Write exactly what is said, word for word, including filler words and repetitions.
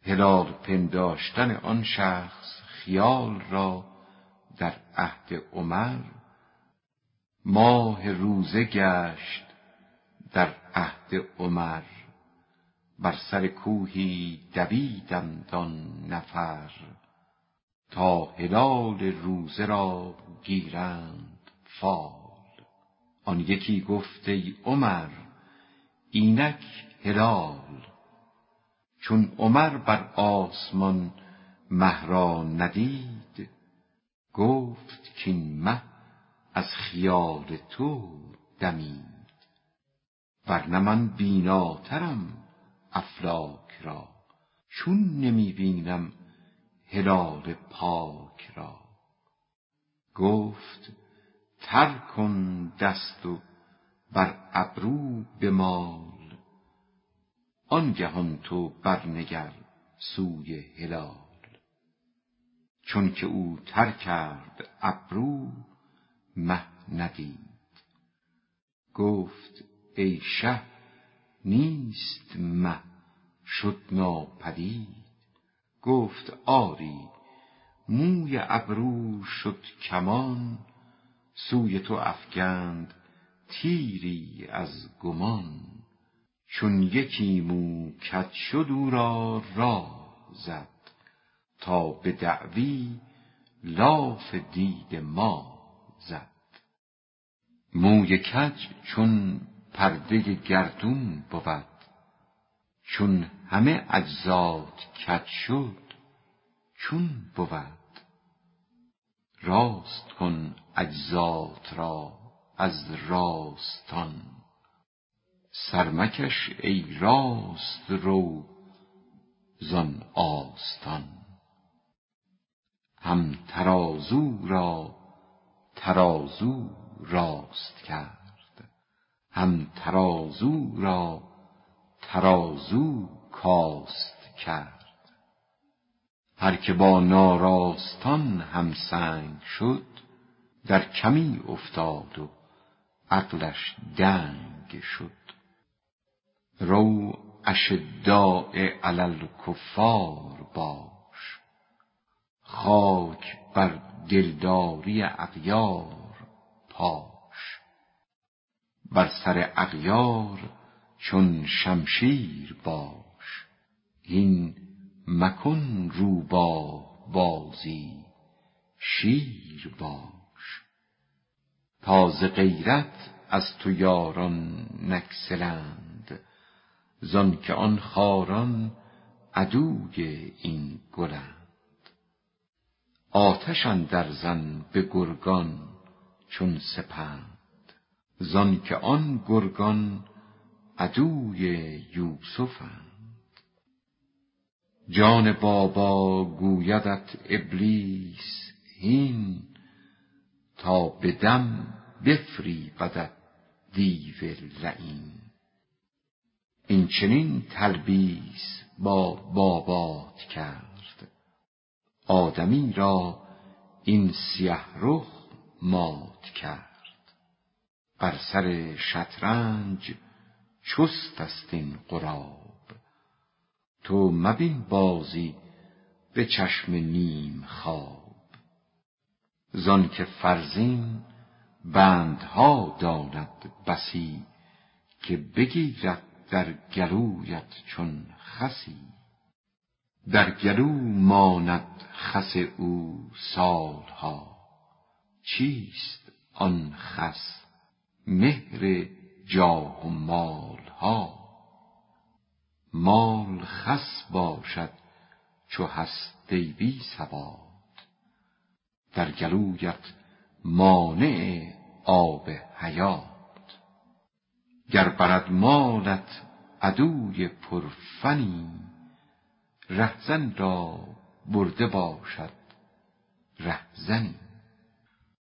هلال پنداشتن آن شخص خیال را در عهد عمر، ماه روزه گشت در عهد عمر. بر سر کوهی دویدند آن نفر، تا هلال روزه را گیرند فال. آن یکی گفت ای عمر اینک هلال، چون عمر بر آسمان مه را ندید، گفت کاین مه از خیال تو دمید. ورنه من بیناترم افلاک را، چون نمی بینم هلال پاک را. گفت تر کن دست و بر ابرو بمال، آنگهان تو برنگر سوی هلال. چون که او تر کرد ابرو مه ندید، گفت ای شه نیست مه شد ناپدید. گفت آری موی ابرو شد کمان، سوی تو افگند تیری از گمان. چون یکی مو کج شد او را راه زد، تا به دعوی لاف دید ما زد. موی کج چون پرده گردون بود، چون همه اجزات کج شد چون بود. راست کن اجزات را از راستان، سرمکش ای راست رو زان آستان. هم ترازو را ترازو راست کرد، هم ترازو را ترازو کاست کرد. هر که با ناراستان همسنگ شد، در کمی افتاد و عقلش دنگ شد. رو اشداء علی الکفار باش، خاک بر دلداری اغیار پاش. بر سر اغیار چون شمشیر باش، هین مکن روباه بازی شیر باش. تا ز غیرت از تو یاران نگسلند، زان که آن خاران عدوی این گلند. آتش اندر زن به گرگان چون سپند، زان که آن گرگان عدوی یوسفند. جان بابا گویدت ابلیس هین، تا به دم بفریبدت دیو لعین. این چنین تلبیس با بابات کرد، آدمی را این سیه رخ مات کرد. بر سر شطرنج چست است این غراب، تو مبین بازی به چشم نیم خواب. زان که فرزین بندها داند بسی، که بگیرد در گلویت چون خسی. در گلو ماند خس او سالها، چیست آن خس مهر جاه و مالها. مال خس باشد چو هست ای بی ثبات، در گلویت مانع آب حیات. گر برد مالت عدوی پرفنی، رهزن را برده باشد رهزنی.